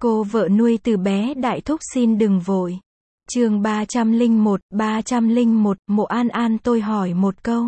Cô vợ nuôi từ bé đại thúc xin đừng vội. Chương 301, Mộ An An tôi hỏi một câu.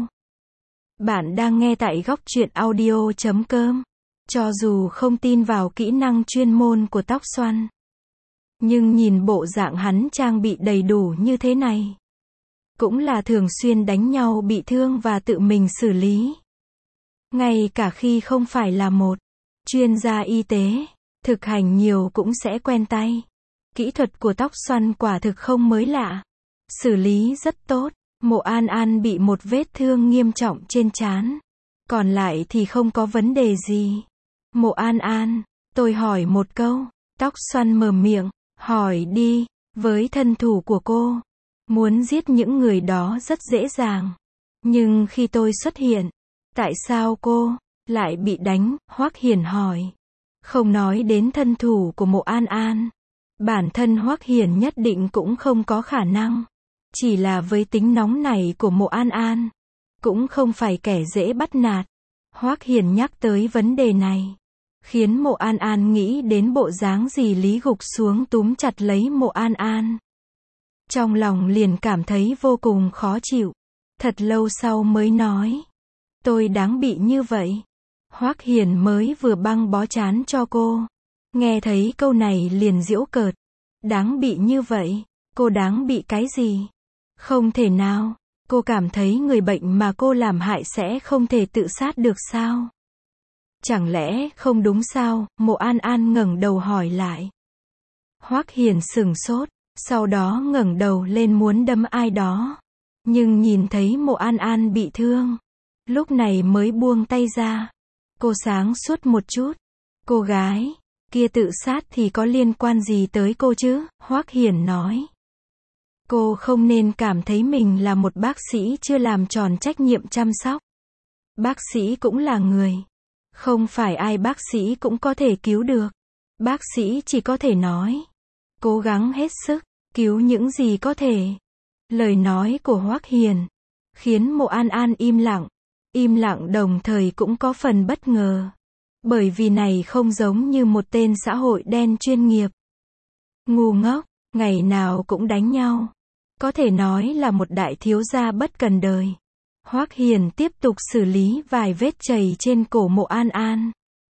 Bạn đang nghe tại góc truyện audio.com. Cho dù không tin vào kỹ năng chuyên môn của tóc xoăn, nhưng nhìn bộ dạng hắn trang bị đầy đủ như thế này, cũng là thường xuyên đánh nhau bị thương và tự mình xử lý. Ngay cả khi không phải là một chuyên gia y tế, thực hành nhiều cũng sẽ quen tay. Kỹ thuật của tóc xoăn quả thực không mới lạ. Xử lý rất tốt. Mộ An An bị một vết thương nghiêm trọng trên trán. Còn lại thì không có vấn đề gì. Mộ An An, tôi hỏi một câu. Tóc xoăn mở miệng, hỏi đi. Với thân thủ của cô, muốn giết những người đó rất dễ dàng. Nhưng khi tôi xuất hiện, tại sao cô lại bị đánh? Hoắc Hiển hỏi. Không nói đến thân thủ của Mộ An An, bản thân Hoắc Hiển nhất định cũng không có khả năng. Chỉ là với tính nóng này của Mộ An An, cũng không phải kẻ dễ bắt nạt. Hoắc Hiển nhắc tới vấn đề này, khiến Mộ An An nghĩ đến bộ dáng dì Lý gục xuống túm chặt lấy Mộ An An. Trong lòng liền cảm thấy vô cùng khó chịu. Thật lâu sau mới nói, tôi đáng bị như vậy. Hoắc Hiển mới vừa băng bó trán cho cô. Nghe thấy câu này liền giễu cợt. Đáng bị như vậy? Cô đáng bị cái gì? Không thể nào. Cô cảm thấy người bệnh mà cô làm hại sẽ không thể tự sát được sao? Chẳng lẽ không đúng sao? Mộ An An ngẩng đầu hỏi lại. Hoắc Hiển sửng sốt, sau đó ngẩng đầu lên muốn đâm ai đó. Nhưng nhìn thấy Mộ An An bị thương, lúc này mới buông tay ra. Cô sáng suốt một chút. Cô gái kia tự sát thì có liên quan gì tới cô chứ? Hoắc Hiển nói. Cô không nên cảm thấy mình là một bác sĩ chưa làm tròn trách nhiệm chăm sóc. Bác sĩ cũng là người. Không phải ai bác sĩ cũng có thể cứu được. Bác sĩ chỉ có thể nói, cố gắng hết sức, cứu những gì có thể. Lời nói của Hoắc Hiển khiến Mộ An An im lặng. Im lặng đồng thời cũng có phần bất ngờ. Bởi vì này không giống như một tên xã hội đen chuyên nghiệp. Ngu ngốc, ngày nào cũng đánh nhau. Có thể nói là một đại thiếu gia bất cần đời. Hoắc Hiển tiếp tục xử lý vài vết chảy trên cổ Mộ An An.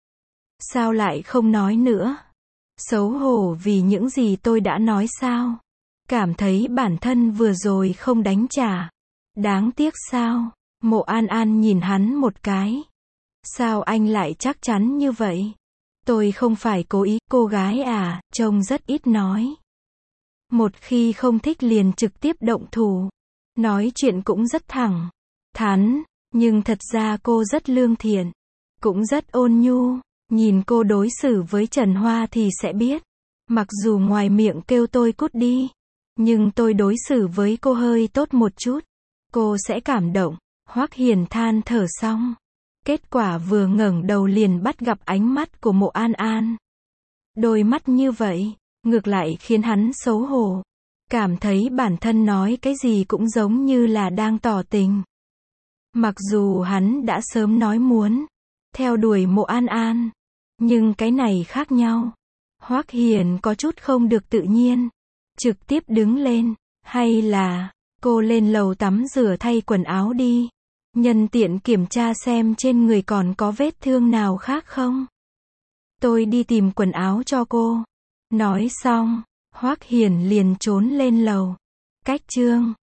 Sao lại không nói nữa? Xấu hổ vì những gì tôi đã nói sao? Cảm thấy bản thân vừa rồi không đánh trả. Đáng tiếc sao? Mộ An An nhìn hắn một cái. Sao anh lại chắc chắn như vậy? Tôi không phải cố ý, cô gái à, trông rất ít nói. Một khi không thích liền trực tiếp động thủ. Nói chuyện cũng rất thẳng, thắn, nhưng thật ra cô rất lương thiện. Cũng rất ôn nhu. Nhìn cô đối xử với Trần Hoa thì sẽ biết. Mặc dù ngoài miệng kêu tôi cút đi, nhưng tôi đối xử với cô hơi tốt một chút, cô sẽ cảm động. Hoắc Hiển than thở xong, kết quả vừa ngẩng đầu liền bắt gặp ánh mắt của Mộ An An. Đôi mắt như vậy, ngược lại khiến hắn xấu hổ. Cảm thấy bản thân nói cái gì cũng giống như là đang tỏ tình. Mặc dù hắn đã sớm nói muốn theo đuổi Mộ An An, nhưng cái này khác nhau. Hoắc Hiển có chút không được tự nhiên, trực tiếp đứng lên. Hay là cô lên lầu tắm rửa thay quần áo đi. Nhân tiện kiểm tra xem trên người còn có vết thương nào khác không. Tôi đi tìm quần áo cho cô. Nói xong, Hoắc Hiển liền trốn lên lầu. Cách chương